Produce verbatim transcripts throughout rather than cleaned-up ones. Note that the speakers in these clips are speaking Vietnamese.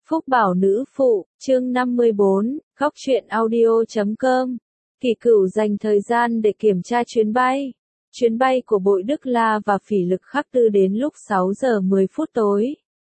Phúc Bảo Nữ Phụ, chương năm mươi bốn, góc truyện audio chấm com. Kỳ Cửu dành thời gian để kiểm tra chuyến bay. Chuyến bay của Bội Đức La và Phỉ Lực Khắc Tư đến lúc sáu giờ mười phút tối.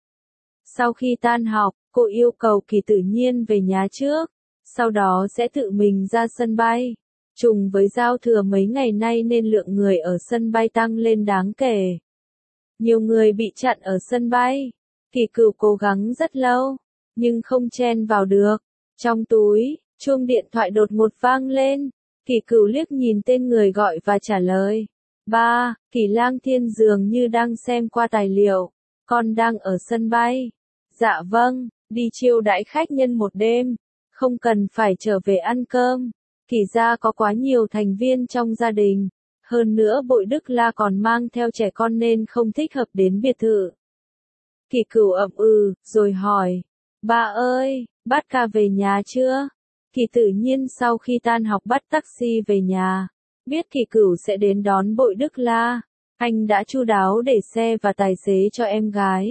Sau khi tan học, cô yêu cầu Kỳ Tự Nhiên về nhà trước, sau đó sẽ tự mình ra sân bay. Trùng với giao thừa mấy ngày nay nên lượng người ở sân bay tăng lên đáng kể. Nhiều người bị chặn ở sân bay. Kỳ Cửu cố gắng rất lâu, nhưng không chen vào được. Trong túi, chuông điện thoại đột ngột vang lên. Kỳ Cửu liếc nhìn tên người gọi và trả lời. Ba, Kỳ Lang Thiên dường như đang xem qua tài liệu. Con đang ở sân bay. Dạ vâng, đi chiêu đãi khách nhân một đêm. Không cần phải trở về ăn cơm. Kỳ gia có quá nhiều thành viên trong gia đình. Hơn nữa Bội Đức La còn mang theo trẻ con nên không thích hợp đến biệt thự. Kỳ Cửu ậm ừ, rồi hỏi. Ba ơi, bát ca về nhà chưa? Kỳ Tự Nhiên sau khi tan học bắt taxi về nhà. Biết Kỳ Cửu sẽ đến đón Bội Đức La. Anh đã chu đáo để xe và tài xế cho em gái.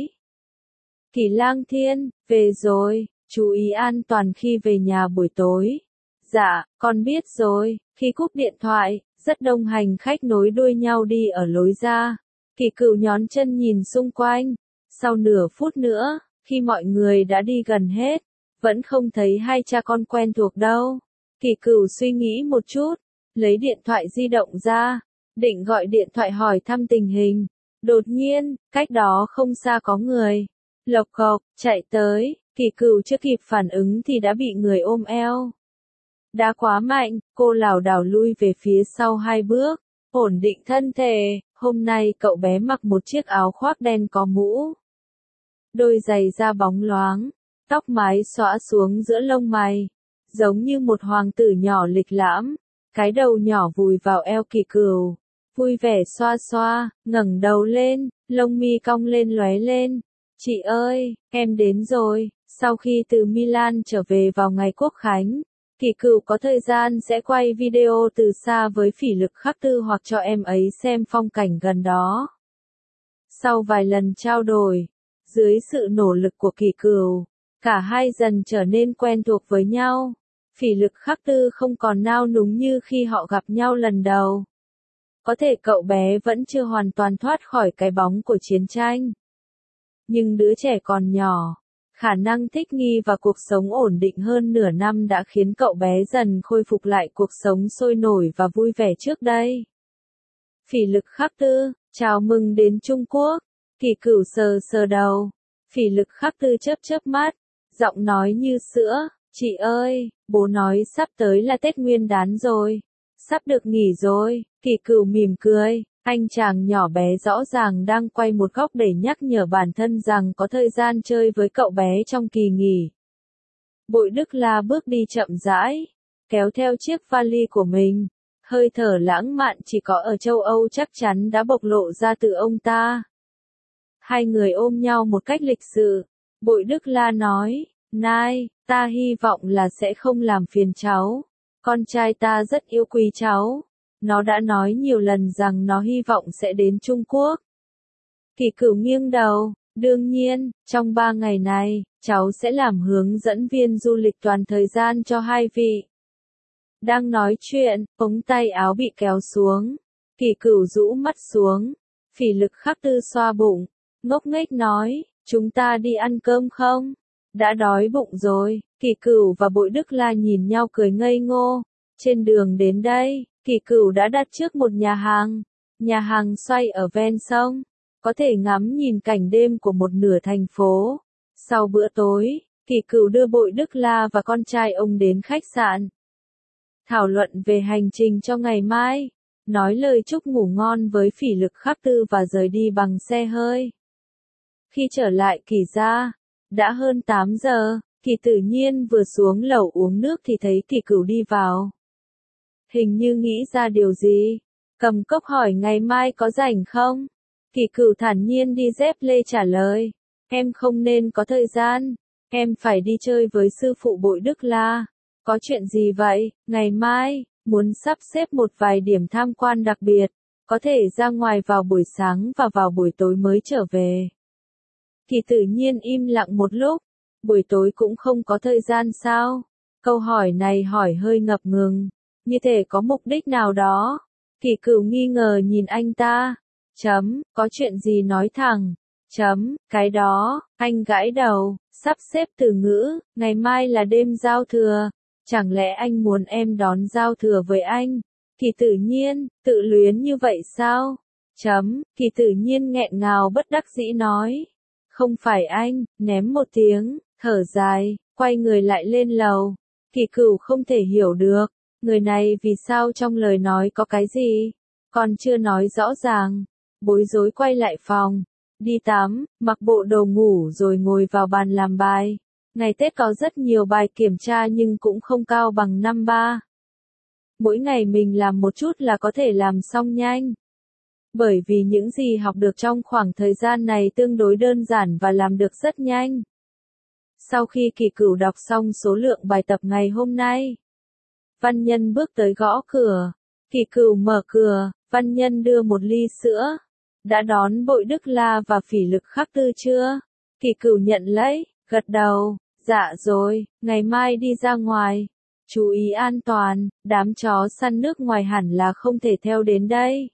Kỳ Lang Thiên, về rồi, chú ý an toàn khi về nhà buổi tối. Dạ, con biết rồi. Khi cúp điện thoại, rất đông hành khách nối đuôi nhau đi ở lối ra. Kỳ Cửu nhón chân nhìn xung quanh. Sau nửa phút nữa, khi mọi người đã đi gần hết, vẫn không thấy hai cha con quen thuộc đâu. Kỳ Cửu suy nghĩ một chút, lấy điện thoại di động ra, định gọi điện thoại hỏi thăm tình hình. Đột nhiên, cách đó không xa có người. Lộc cộc, chạy tới, Kỳ Cửu chưa kịp phản ứng thì đã bị người ôm eo. Đá quá mạnh, cô lảo đảo lui về phía sau hai bước, ổn định thân thể. Hôm nay cậu bé mặc một chiếc áo khoác đen có mũ. Đôi giày da bóng loáng, tóc mái xõa xuống giữa lông mày, giống như một hoàng tử nhỏ lịch lãm, cái đầu nhỏ vùi vào eo Kỳ Cửu, vui vẻ xoa xoa, ngẩng đầu lên, lông mi cong lên lóe lên. Chị ơi, em đến rồi. Sau khi từ Milan trở về vào ngày Quốc Khánh, Kỳ Cửu có thời gian sẽ quay video từ xa với Phỉ Lực Khắc Tư hoặc cho em ấy xem phong cảnh gần đó. Sau vài lần trao đổi, dưới sự nỗ lực của Kỳ Cửu, cả hai dần trở nên quen thuộc với nhau. Phỉ Lực Khắc Tư không còn nao núng như khi họ gặp nhau lần đầu. Có thể cậu bé vẫn chưa hoàn toàn thoát khỏi cái bóng của chiến tranh. Nhưng đứa trẻ còn nhỏ, khả năng thích nghi và cuộc sống ổn định hơn nửa năm đã khiến cậu bé dần khôi phục lại cuộc sống sôi nổi và vui vẻ trước đây. Phỉ Lực Khắc Tư, chào mừng đến Trung Quốc. Kỳ Cửu sờ sờ đầu. Phỉ Lực Khắc Tư chớp chớp mắt, giọng nói như sữa. Chị ơi, bố nói sắp tới là Tết Nguyên Đán rồi. Sắp được nghỉ rồi. Kỳ Cửu mỉm cười. Anh chàng nhỏ bé rõ ràng đang quay một góc để nhắc nhở bản thân rằng có thời gian chơi với cậu bé trong kỳ nghỉ. Bội Đức La bước đi chậm rãi, kéo theo chiếc vali của mình. Hơi thở lãng mạn chỉ có ở châu Âu chắc chắn đã bộc lộ ra từ ông ta. Hai người ôm nhau một cách lịch sự. Bội Đức La nói, Nai, ta hy vọng là sẽ không làm phiền cháu. Con trai ta rất yêu quý cháu. Nó đã nói nhiều lần rằng nó hy vọng sẽ đến Trung Quốc. Kỳ Cửu nghiêng đầu, đương nhiên, trong ba ngày này, cháu sẽ làm hướng dẫn viên du lịch toàn thời gian cho hai vị. Đang nói chuyện, ống tay áo bị kéo xuống. Kỳ Cửu rũ mắt xuống. Phỉ Lực Khắc Tư xoa bụng, ngốc nghếch nói, chúng ta đi ăn cơm không? Đã đói bụng rồi. Kỳ Cửu và Bội Đức La nhìn nhau cười ngây ngô. Trên đường đến đây, Kỳ Cửu đã đặt trước một nhà hàng. Nhà hàng xoay ở ven sông, có thể ngắm nhìn cảnh đêm của một nửa thành phố. Sau bữa tối, Kỳ Cửu đưa Bội Đức La và con trai ông đến khách sạn. Thảo luận về hành trình cho ngày mai, nói lời chúc ngủ ngon với Phỉ Lực Khắc Tư và rời đi bằng xe hơi. Khi trở lại Kỳ gia, đã hơn tám giờ, Kỳ Tự Nhiên vừa xuống lầu uống nước thì thấy Kỳ Cửu đi vào. Hình như nghĩ ra điều gì, cầm cốc hỏi ngày mai có rảnh không? Kỳ Cửu thản nhiên đi dép lê trả lời, em không nên có thời gian, em phải đi chơi với sư phụ Bội Đức La. Có chuyện gì vậy? Ngày mai, muốn sắp xếp một vài điểm tham quan đặc biệt, có thể ra ngoài vào buổi sáng và vào buổi tối mới trở về. Kỳ Tự Nhiên im lặng một lúc, Buổi tối cũng không có thời gian sao? Câu hỏi này hỏi hơi ngập ngừng, như thể có mục đích nào đó. Kỳ Cửu nghi ngờ nhìn anh ta. Chấm, có chuyện gì nói thẳng. Chấm, cái đó, anh gãi đầu, sắp xếp từ ngữ, ngày mai là đêm giao thừa. Chẳng lẽ anh muốn em đón giao thừa với anh? Kỳ Tự Nhiên, tự luyến như vậy sao? Chấm, Kỳ Tự Nhiên nghẹn ngào bất đắc dĩ nói. Không phải anh, ném một tiếng, thở dài, quay người lại lên lầu. Kỳ Cửu không thể hiểu được, người này vì sao trong lời nói có cái gì, còn chưa nói rõ ràng. Bối rối quay lại phòng, đi tắm, mặc bộ đồ ngủ rồi ngồi vào bàn làm bài. Ngày Tết có rất nhiều bài kiểm tra nhưng cũng không cao bằng năm ba. Mỗi ngày mình làm một chút là có thể làm xong nhanh. Bởi vì những gì học được trong khoảng thời gian này tương đối đơn giản và làm được rất nhanh. Sau khi Kỳ Cửu đọc xong số lượng bài tập ngày hôm nay, Văn Nhân bước tới gõ cửa. Kỳ Cửu mở cửa, Văn Nhân đưa một ly sữa. Đã đón Bội Đức La và Phỉ Lực Khắc Tư chưa? Kỳ Cửu nhận lấy, gật đầu, dạ rồi, ngày mai đi ra ngoài. Chú ý an toàn, đám chó săn nước ngoài hẳn là không thể theo đến đây.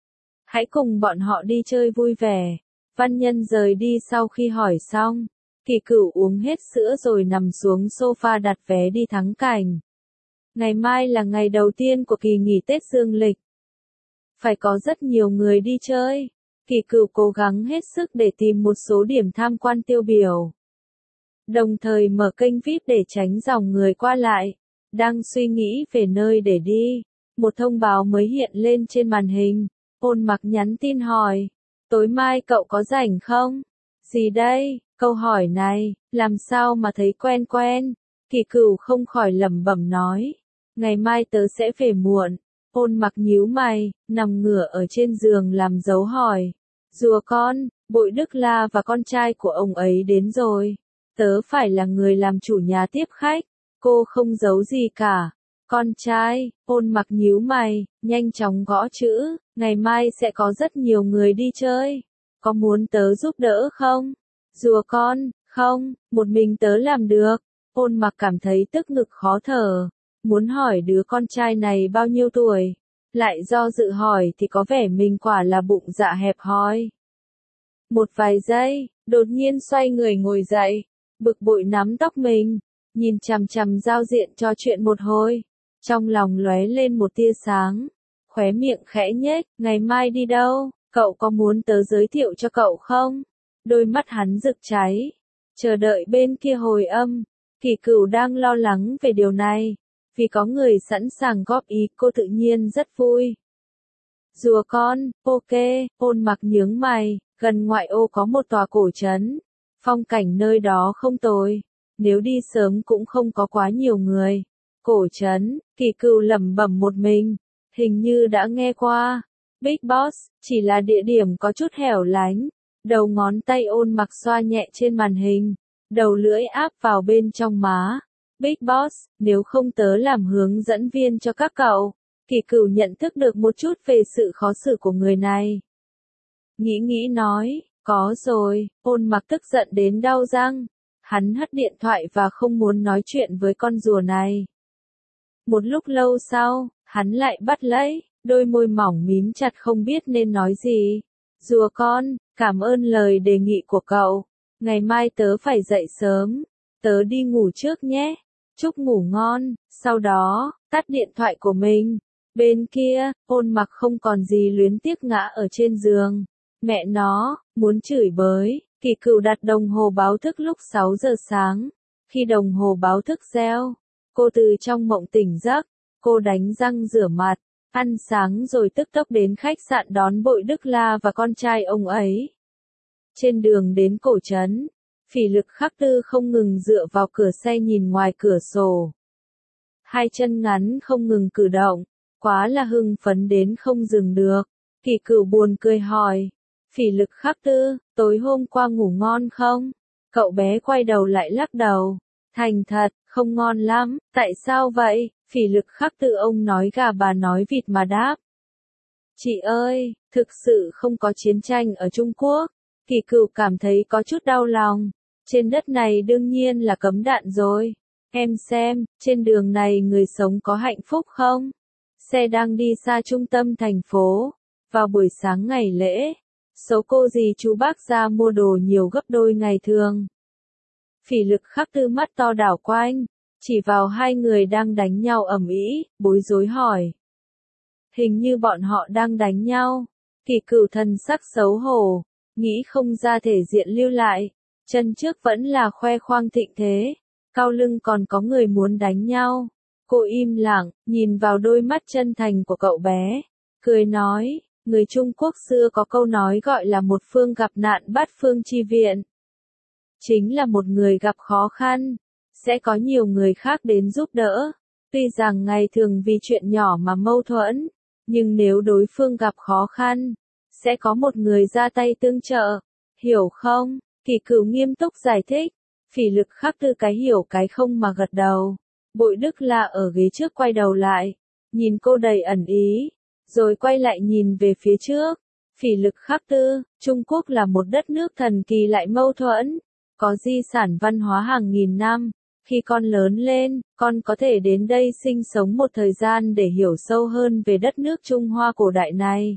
Hãy cùng bọn họ đi chơi vui vẻ. Văn Nhân rời đi sau khi hỏi xong. Kỳ Cửu uống hết sữa rồi nằm xuống sofa đặt vé đi thắng cảnh. Ngày mai là ngày đầu tiên của kỳ nghỉ Tết dương lịch. Phải có rất nhiều người đi chơi. Kỳ Cửu cố gắng hết sức để tìm một số điểm tham quan tiêu biểu. Đồng thời mở kênh vi ai pi để tránh dòng người qua lại. Đang suy nghĩ về nơi để đi. Một thông báo mới hiện lên trên màn hình. Ôn Mặc nhắn tin hỏi. Tối mai cậu có rảnh không? Gì đây? Câu hỏi này, làm sao mà thấy quen quen? Kỳ Cửu không khỏi lẩm bẩm nói. Ngày mai tớ sẽ về muộn. Ôn Mặc nhíu mày, nằm ngửa ở trên giường làm dấu hỏi. Rùa con, Bội Đức La và con trai của ông ấy đến rồi. Tớ phải là người làm chủ nhà tiếp khách. Cô không giấu gì cả. Con trai, Ôn Mặc nhíu mày, nhanh chóng gõ chữ. Ngày mai sẽ có rất nhiều người đi chơi. Có muốn tớ giúp đỡ không? Rùa con, không, một mình tớ làm được. Ôn Mặc cảm thấy tức ngực khó thở. Muốn hỏi đứa con trai này bao nhiêu tuổi. Lại do dự hỏi thì có vẻ mình quả là bụng dạ hẹp hòi. Một vài giây, đột nhiên xoay người ngồi dậy. Bực bội nắm tóc mình. Nhìn chằm chằm giao diện cho chuyện một hồi. Trong lòng lóe lên một tia sáng. Khóe miệng khẽ nhếch, ngày mai đi đâu? Cậu có muốn tớ giới thiệu cho cậu không? Đôi mắt hắn rực cháy. Chờ đợi bên kia hồi âm. Kỳ Cửu đang lo lắng về điều này. Vì có người sẵn sàng góp ý, cô tự nhiên rất vui. Rùa con, ok, Ôn Mặc nhướng mày. Gần ngoại ô có một tòa cổ trấn. Phong cảnh nơi đó không tồi. Nếu đi sớm cũng không có quá nhiều người. Cổ trấn, Kỳ Cửu lẩm bẩm một mình. Hình như đã nghe qua. Big Boss, chỉ là địa điểm có chút hẻo lánh. Đầu ngón tay Ôn Mặc xoa nhẹ trên màn hình. Đầu lưỡi áp vào bên trong má. Big Boss, nếu không tớ làm hướng dẫn viên cho các cậu. Kỳ Cửu nhận thức được một chút về sự khó xử của người này. Nghĩ nghĩ nói, có rồi, Ôn Mặc tức giận đến đau răng. Hắn hất điện thoại và không muốn nói chuyện với con rùa này. Một lúc lâu sau, hắn lại bắt lấy, đôi môi mỏng mím chặt không biết nên nói gì. Rùa con, cảm ơn lời đề nghị của cậu. Ngày mai tớ phải dậy sớm. Tớ đi ngủ trước nhé. Chúc ngủ ngon. Sau đó, tắt điện thoại của mình. Bên kia, Ôn Mặc không còn gì luyến tiếc ngã ở trên giường. Mẹ nó, muốn chửi bới. Kỳ Cửu đặt đồng hồ báo thức lúc sáu giờ sáng. Khi đồng hồ báo thức reo, cô từ trong mộng tỉnh giấc. Cô đánh răng rửa mặt, ăn sáng rồi tức tốc đến khách sạn đón Bội Đức La và con trai ông ấy. Trên đường đến cổ trấn, Phỉ Lực Khắc Tư không ngừng dựa vào cửa xe nhìn ngoài cửa sổ. Hai chân ngắn không ngừng cử động, quá là hưng phấn đến không dừng được. Kỳ Cửu buồn cười hỏi, Phỉ Lực Khắc Tư, tối hôm qua ngủ ngon không? Cậu bé quay đầu lại lắc đầu. Thành thật, không ngon lắm, tại sao vậy? Phỉ Lực Khắc Tư ông nói gà bà nói vịt mà đáp. Chị ơi, thực sự không có chiến tranh ở Trung Quốc. Kỳ Cửu cảm thấy có chút đau lòng. Trên đất này đương nhiên là cấm đạn rồi. Em xem, trên đường này người sống có hạnh phúc không? Xe đang đi xa trung tâm thành phố. Vào buổi sáng ngày lễ, số cô dì chú bác ra mua đồ nhiều gấp đôi ngày thường. Phỉ Lực Khắc Tư mắt to đảo quanh, chỉ vào hai người đang đánh nhau ầm ĩ, bối rối hỏi. Hình như bọn họ đang đánh nhau. Kỳ Cửu thần sắc xấu hổ, nghĩ không ra thể diện lưu lại, chân trước vẫn là khoe khoang thịnh thế, cao lưng còn có người muốn đánh nhau. Cô im lặng, nhìn vào đôi mắt chân thành của cậu bé, cười nói, người Trung Quốc xưa có câu nói gọi là một phương gặp nạn bát phương chi viện. Chính là một người gặp khó khăn, sẽ có nhiều người khác đến giúp đỡ. Tuy rằng ngày thường vì chuyện nhỏ mà mâu thuẫn, nhưng nếu đối phương gặp khó khăn, sẽ có một người ra tay tương trợ, hiểu không? Kỳ Cửu nghiêm túc giải thích. Phỉ Lực Khắc Tư cái hiểu cái không mà gật đầu. Bội Đức La ở ghế trước quay đầu lại, nhìn cô đầy ẩn ý, rồi quay lại nhìn về phía trước. Phỉ Lực Khắc Tư, Trung Quốc là một đất nước thần kỳ lại mâu thuẫn, có di sản văn hóa hàng nghìn năm. Khi con lớn lên, con có thể đến đây sinh sống một thời gian để hiểu sâu hơn về đất nước Trung Hoa cổ đại này.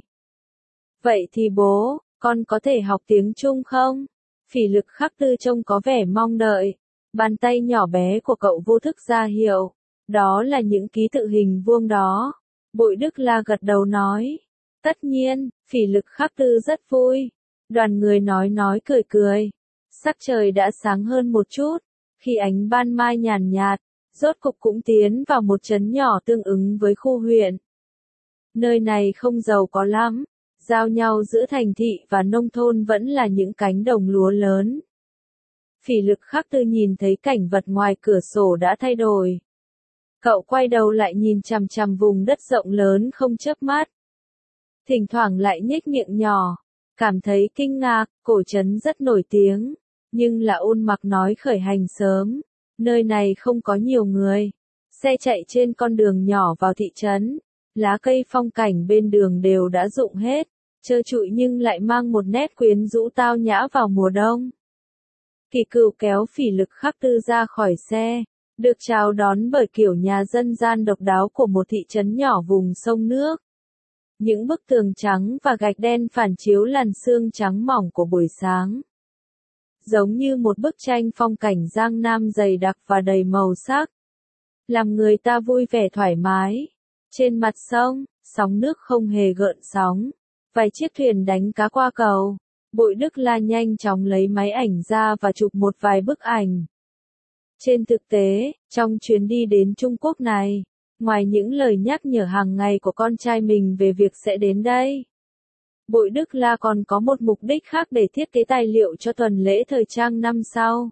Vậy thì bố, con có thể học tiếng Trung không? Phỉ Lực Khắc Tư trông có vẻ mong đợi. Bàn tay nhỏ bé của cậu vô thức ra hiệu. Đó là những ký tự hình vuông đó. Bội Đức La gật đầu nói. Tất nhiên, Phỉ Lực Khắc Tư rất vui. Đoàn người nói nói cười cười. Sắc trời đã sáng hơn một chút. Khi ánh ban mai nhàn nhạt, rốt cục cũng tiến vào một trấn nhỏ tương ứng với khu huyện. Nơi này không giàu có lắm. Giao nhau giữa thành thị và nông thôn vẫn là những cánh đồng lúa lớn. Phỉ Lực Khắc Tư nhìn thấy cảnh vật ngoài cửa sổ đã thay đổi. Cậu quay đầu lại nhìn chằm chằm vùng đất rộng lớn không chớp mắt. Thỉnh thoảng lại nhếch miệng nhỏ, cảm thấy kinh ngạc, cổ trấn rất nổi tiếng, nhưng là Ôn Mặc nói khởi hành sớm, nơi này không có nhiều người. Xe chạy trên con đường nhỏ vào thị trấn, lá cây phong cảnh bên đường đều đã rụng hết, trơ trụi nhưng lại mang một nét quyến rũ tao nhã vào mùa đông. Kỳ Cửu kéo Phỉ Lực Khắc Tư ra khỏi xe, được chào đón bởi kiểu nhà dân gian độc đáo của một thị trấn nhỏ vùng sông nước. Những bức tường trắng và gạch đen phản chiếu làn sương trắng mỏng của buổi sáng. Giống như một bức tranh phong cảnh Giang Nam dày đặc và đầy màu sắc. Làm người ta vui vẻ thoải mái. Trên mặt sông, sóng nước không hề gợn sóng. Vài chiếc thuyền đánh cá qua cầu. Bội Đức La nhanh chóng lấy máy ảnh ra và chụp một vài bức ảnh. Trên thực tế, trong chuyến đi đến Trung Quốc này, ngoài những lời nhắc nhở hàng ngày của con trai mình về việc sẽ đến đây, Bội Đức La còn có một mục đích khác để thiết kế tài liệu cho tuần lễ thời trang năm sau.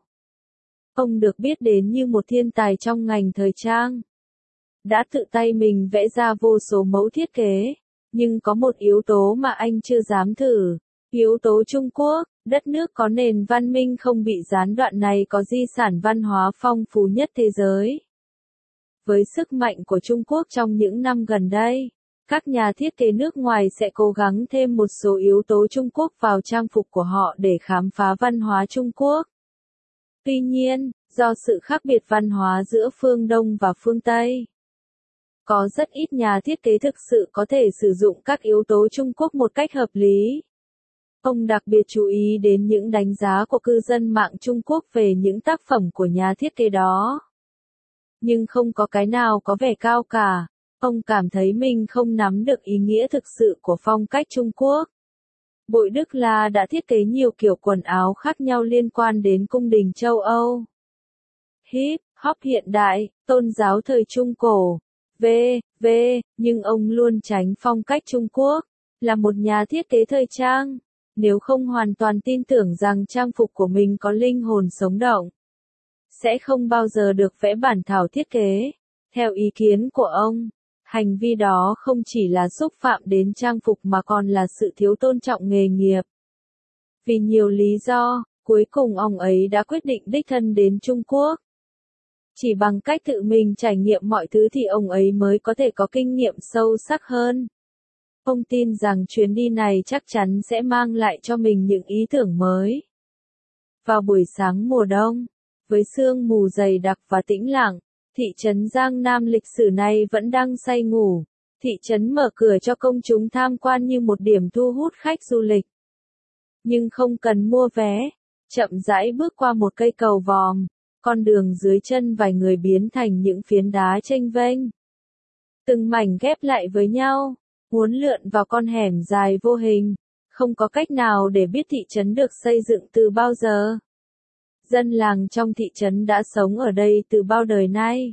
Ông được biết đến như một thiên tài trong ngành thời trang. Đã tự tay mình vẽ ra vô số mẫu thiết kế, nhưng có một yếu tố mà anh chưa dám thử. Yếu tố Trung Quốc, đất nước có nền văn minh không bị gián đoạn này có di sản văn hóa phong phú nhất thế giới. Với sức mạnh của Trung Quốc trong những năm gần đây, các nhà thiết kế nước ngoài sẽ cố gắng thêm một số yếu tố Trung Quốc vào trang phục của họ để khám phá văn hóa Trung Quốc. Tuy nhiên, do sự khác biệt văn hóa giữa phương Đông và phương Tây, có rất ít nhà thiết kế thực sự có thể sử dụng các yếu tố Trung Quốc một cách hợp lý. Ông đặc biệt chú ý đến những đánh giá của cư dân mạng Trung Quốc về những tác phẩm của nhà thiết kế đó. Nhưng không có cái nào có vẻ cao cả. Ông cảm thấy mình không nắm được ý nghĩa thực sự của phong cách Trung Quốc. Bội Đức La đã thiết kế nhiều kiểu quần áo khác nhau liên quan đến cung đình châu Âu. Hip hop hiện đại, tôn giáo thời Trung cổ, vân vân, nhưng ông luôn tránh phong cách Trung Quốc. Là một nhà thiết kế thời trang, nếu không hoàn toàn tin tưởng rằng trang phục của mình có linh hồn sống động, sẽ không bao giờ được vẽ bản thảo thiết kế. Theo ý kiến của ông, hành vi đó không chỉ là xúc phạm đến trang phục mà còn là sự thiếu tôn trọng nghề nghiệp. Vì nhiều lý do, cuối cùng ông ấy đã quyết định đích thân đến Trung Quốc. Chỉ bằng cách tự mình trải nghiệm mọi thứ thì ông ấy mới có thể có kinh nghiệm sâu sắc hơn. Ông tin rằng chuyến đi này chắc chắn sẽ mang lại cho mình những ý tưởng mới. Vào buổi sáng mùa đông, với sương mù dày đặc và tĩnh lặng, thị trấn Giang Nam lịch sử này vẫn đang say ngủ. Thị trấn mở cửa cho công chúng tham quan như một điểm thu hút khách du lịch. Nhưng không cần mua vé, chậm rãi bước qua một cây cầu vòm, con đường dưới chân vài người biến thành những phiến đá chênh vênh. Từng mảnh ghép lại với nhau, uốn lượn vào con hẻm dài vô hình, không có cách nào để biết thị trấn được xây dựng từ bao giờ. Dân làng trong thị trấn đã sống ở đây từ bao đời nay.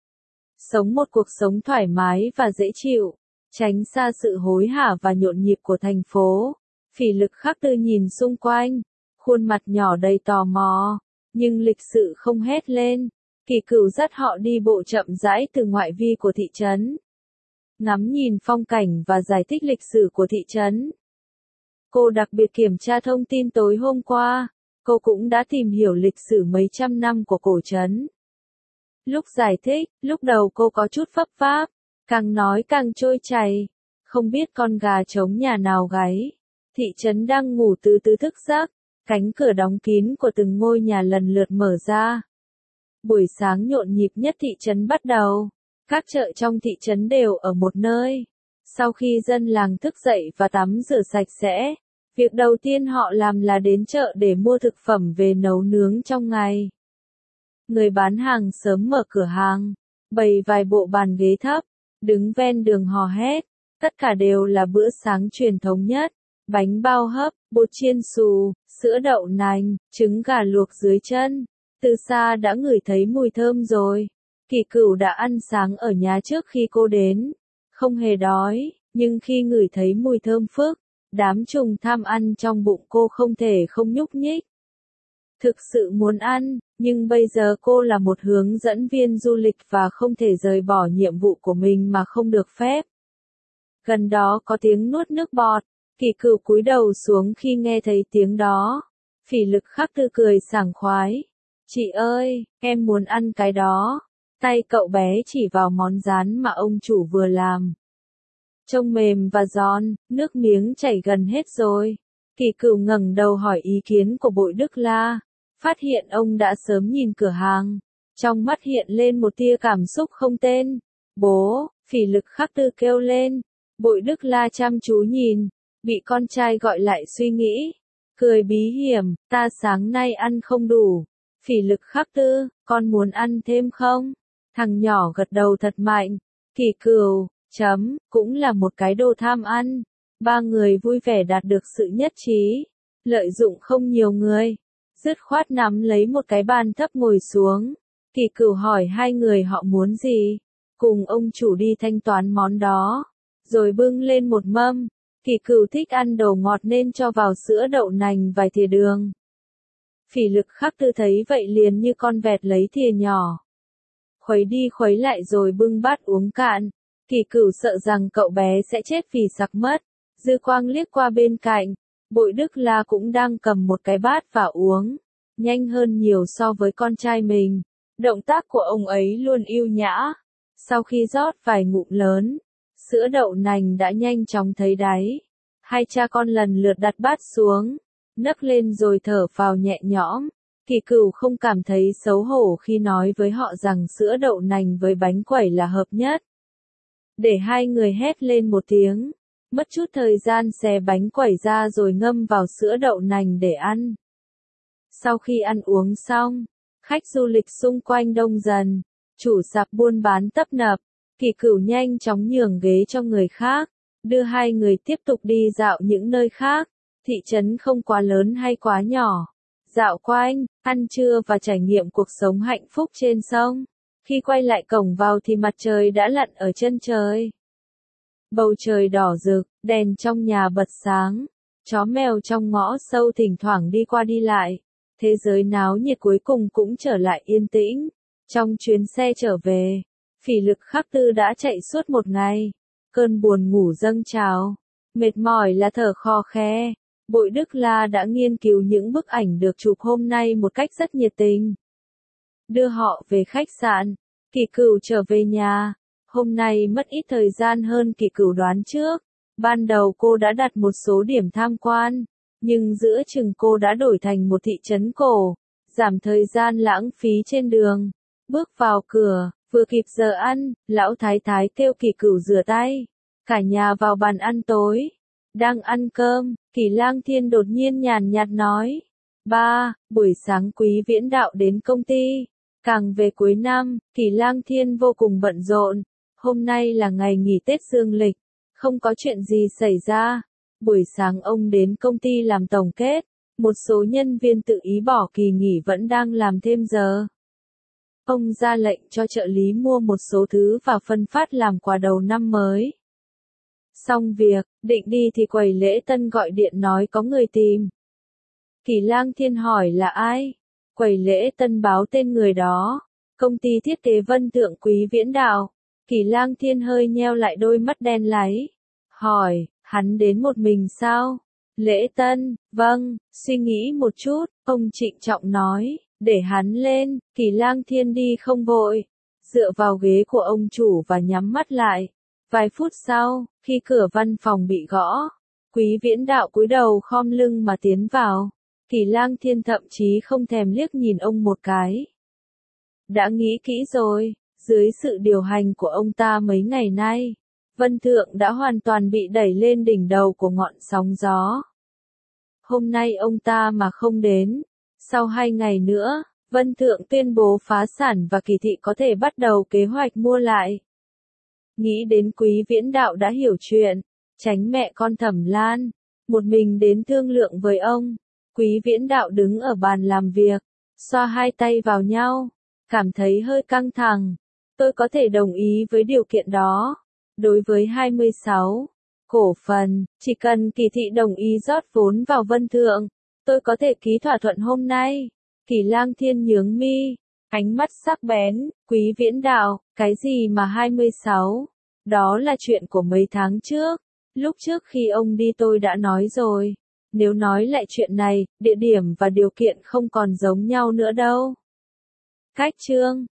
Sống một cuộc sống thoải mái và dễ chịu, tránh xa sự hối hả và nhộn nhịp của thành phố. Phỉ Lực Khắc Tư nhìn xung quanh, khuôn mặt nhỏ đầy tò mò, nhưng lịch sự không hét lên. Kỳ Cửu dắt họ đi bộ chậm rãi từ ngoại vi của thị trấn, ngắm nhìn phong cảnh và giải thích lịch sử của thị trấn. Cô đặc biệt kiểm tra thông tin tối hôm qua, cô cũng đã tìm hiểu lịch sử mấy trăm năm của cổ trấn. Lúc giải thích, lúc đầu cô có chút vấp váp, càng nói càng trôi chảy, không biết con gà trống nhà nào gáy. Thị trấn đang ngủ từ từ thức giấc, cánh cửa đóng kín của từng ngôi nhà lần lượt mở ra. Buổi sáng nhộn nhịp nhất thị trấn bắt đầu, các chợ trong thị trấn đều ở một nơi. Sau khi dân làng thức dậy và tắm rửa sạch sẽ, việc đầu tiên họ làm là đến chợ để mua thực phẩm về nấu nướng trong ngày. Người bán hàng sớm mở cửa hàng, bày vài bộ bàn ghế thấp, đứng ven đường hò hét, tất cả đều là bữa sáng truyền thống nhất, bánh bao hấp, bột chiên xù, sữa đậu nành, trứng gà luộc dưới chân. Từ xa đã ngửi thấy mùi thơm rồi. Kỳ Cửu đã ăn sáng ở nhà trước khi cô đến, không hề đói, nhưng khi ngửi thấy mùi thơm phức, đám trùng tham ăn trong bụng cô không thể không nhúc nhích. Thực sự muốn ăn, nhưng bây giờ cô là một hướng dẫn viên du lịch và không thể rời bỏ nhiệm vụ của mình mà không được phép. Gần đó có tiếng nuốt nước bọt, Kỳ Cửu cúi đầu xuống khi nghe thấy tiếng đó. Phỉ Lực Khắc Tư cười sảng khoái. Chị ơi, em muốn ăn cái đó. Tay cậu bé chỉ vào món rán mà ông chủ vừa làm. Trông mềm và giòn, nước miếng chảy gần hết rồi. Kỳ Cửu ngẩng đầu hỏi ý kiến của Bội Đức La, phát hiện ông đã sớm nhìn cửa hàng. Trong mắt hiện lên một tia cảm xúc không tên. Bố, Phỉ Lực Khắc Tư kêu lên. Bội Đức La chăm chú nhìn, bị con trai gọi lại suy nghĩ. Cười bí hiểm, ta sáng nay ăn không đủ. Phỉ Lực Khắc Tư, con muốn ăn thêm không? Thằng nhỏ gật đầu thật mạnh. Kỳ Cửu, chấm, cũng là một cái đồ tham ăn. Ba người vui vẻ đạt được sự nhất trí. Lợi dụng không nhiều người. Dứt khoát nắm lấy một cái bàn thấp ngồi xuống. Kỳ Cửu hỏi hai người họ muốn gì. Cùng ông chủ đi thanh toán món đó. Rồi bưng lên một mâm. Kỳ Cửu thích ăn đồ ngọt nên cho vào sữa đậu nành vài thìa đường. Phỉ Lực Khắc Tư thấy vậy liền như con vẹt lấy thìa nhỏ. Khuấy đi khuấy lại rồi bưng bát uống cạn. Kỳ Cửu sợ rằng cậu bé sẽ chết vì sặc mất. Dư quang liếc qua bên cạnh. Bội Đức La cũng đang cầm một cái bát và uống. Nhanh hơn nhiều so với con trai mình. Động tác của ông ấy luôn ưu nhã. Sau khi rót vài ngụm lớn, sữa đậu nành đã nhanh chóng thấy đáy. Hai cha con lần lượt đặt bát xuống, nấc lên rồi thở phào nhẹ nhõm. Kỳ Cửu không cảm thấy xấu hổ khi nói với họ rằng sữa đậu nành với bánh quẩy là hợp nhất. Để hai người hét lên một tiếng, mất chút thời gian xé bánh quẩy ra rồi ngâm vào sữa đậu nành để ăn. Sau khi ăn uống xong, khách du lịch xung quanh đông dần, chủ sạp buôn bán tấp nập. Kỳ Cửu nhanh chóng nhường ghế cho người khác, đưa hai người tiếp tục đi dạo những nơi khác. Thị trấn không quá lớn hay quá nhỏ. Dạo quanh, ăn trưa và trải nghiệm cuộc sống hạnh phúc trên sông. Khi quay lại cổng vào thì mặt trời đã lặn ở chân trời. Bầu trời đỏ rực, đèn trong nhà bật sáng. Chó mèo trong ngõ sâu thỉnh thoảng đi qua đi lại. Thế giới náo nhiệt cuối cùng cũng trở lại yên tĩnh. Trong chuyến xe trở về, Phỉ Lực Khắc Tư đã chạy suốt một ngày. Cơn buồn ngủ dâng trào. Mệt mỏi là thở khò khe. Bội Đức La đã nghiên cứu những bức ảnh được chụp hôm nay một cách rất nhiệt tình. Đưa họ về khách sạn. Kỳ Cửu trở về nhà. Hôm nay mất ít thời gian hơn Kỳ Cửu đoán trước. Ban đầu cô đã đặt một số điểm tham quan. Nhưng giữa chừng cô đã đổi thành một thị trấn cổ, giảm thời gian lãng phí trên đường. Bước vào cửa, vừa kịp giờ ăn, lão thái thái kêu Kỳ Cửu rửa tay. Cả nhà vào bàn ăn tối. Đang ăn cơm, Kỳ Lang Thiên đột nhiên nhàn nhạt nói. Ba, buổi sáng Quý Viễn Đạo đến công ty. Càng về cuối năm, Kỳ Lang Thiên vô cùng bận rộn. Hôm nay là ngày nghỉ Tết Dương lịch, không có chuyện gì xảy ra. Buổi sáng ông đến công ty làm tổng kết, một số nhân viên tự ý bỏ kỳ nghỉ vẫn đang làm thêm giờ. Ông ra lệnh cho trợ lý mua một số thứ và phân phát làm quà đầu năm mới. Xong việc, định đi thì quầy lễ tân gọi điện nói có người tìm. Kỳ Lang Thiên hỏi là ai? Quầy lễ tân báo tên người đó. Công ty thiết kế Vân Thượng Quý Viễn Đạo. Kỳ Lang Thiên hơi nheo lại đôi mắt đen láy. Hỏi, hắn đến một mình sao? Lễ tân, vâng, suy nghĩ một chút, ông trịnh trọng nói, để hắn lên. Kỳ Lang Thiên đi không vội, dựa vào ghế của ông chủ và nhắm mắt lại. Vài phút sau, khi cửa văn phòng bị gõ, Quý Viễn Đạo cúi đầu khom lưng mà tiến vào. Kỳ Lang Thiên thậm chí không thèm liếc nhìn ông một cái. Đã nghĩ kỹ rồi, dưới sự điều hành của ông ta mấy ngày nay, Vân Thượng đã hoàn toàn bị đẩy lên đỉnh đầu của ngọn sóng gió. Hôm nay ông ta mà không đến, sau hai ngày nữa, Vân Thượng tuyên bố phá sản và Kỳ thị có thể bắt đầu kế hoạch mua lại. Nghĩ đến Quý Viễn Đạo đã hiểu chuyện, tránh mẹ con Thẩm Lan, một mình đến thương lượng với ông. Quý Viễn Đạo đứng ở bàn làm việc, xoa hai tay vào nhau, cảm thấy hơi căng thẳng. Tôi có thể đồng ý với điều kiện đó. Đối với hai mươi sáu cổ phần, chỉ cần Kỳ thị đồng ý rót vốn vào Vân Thượng, tôi có thể ký thỏa thuận hôm nay. Kỳ Lang Thiên nhướng mi, ánh mắt sắc bén. Quý Viễn Đạo, cái gì mà hai mươi sáu? Đó là chuyện của mấy tháng trước. Lúc trước khi ông đi tôi đã nói rồi. Nếu nói lại chuyện này, địa điểm và điều kiện không còn giống nhau nữa đâu. Cách chương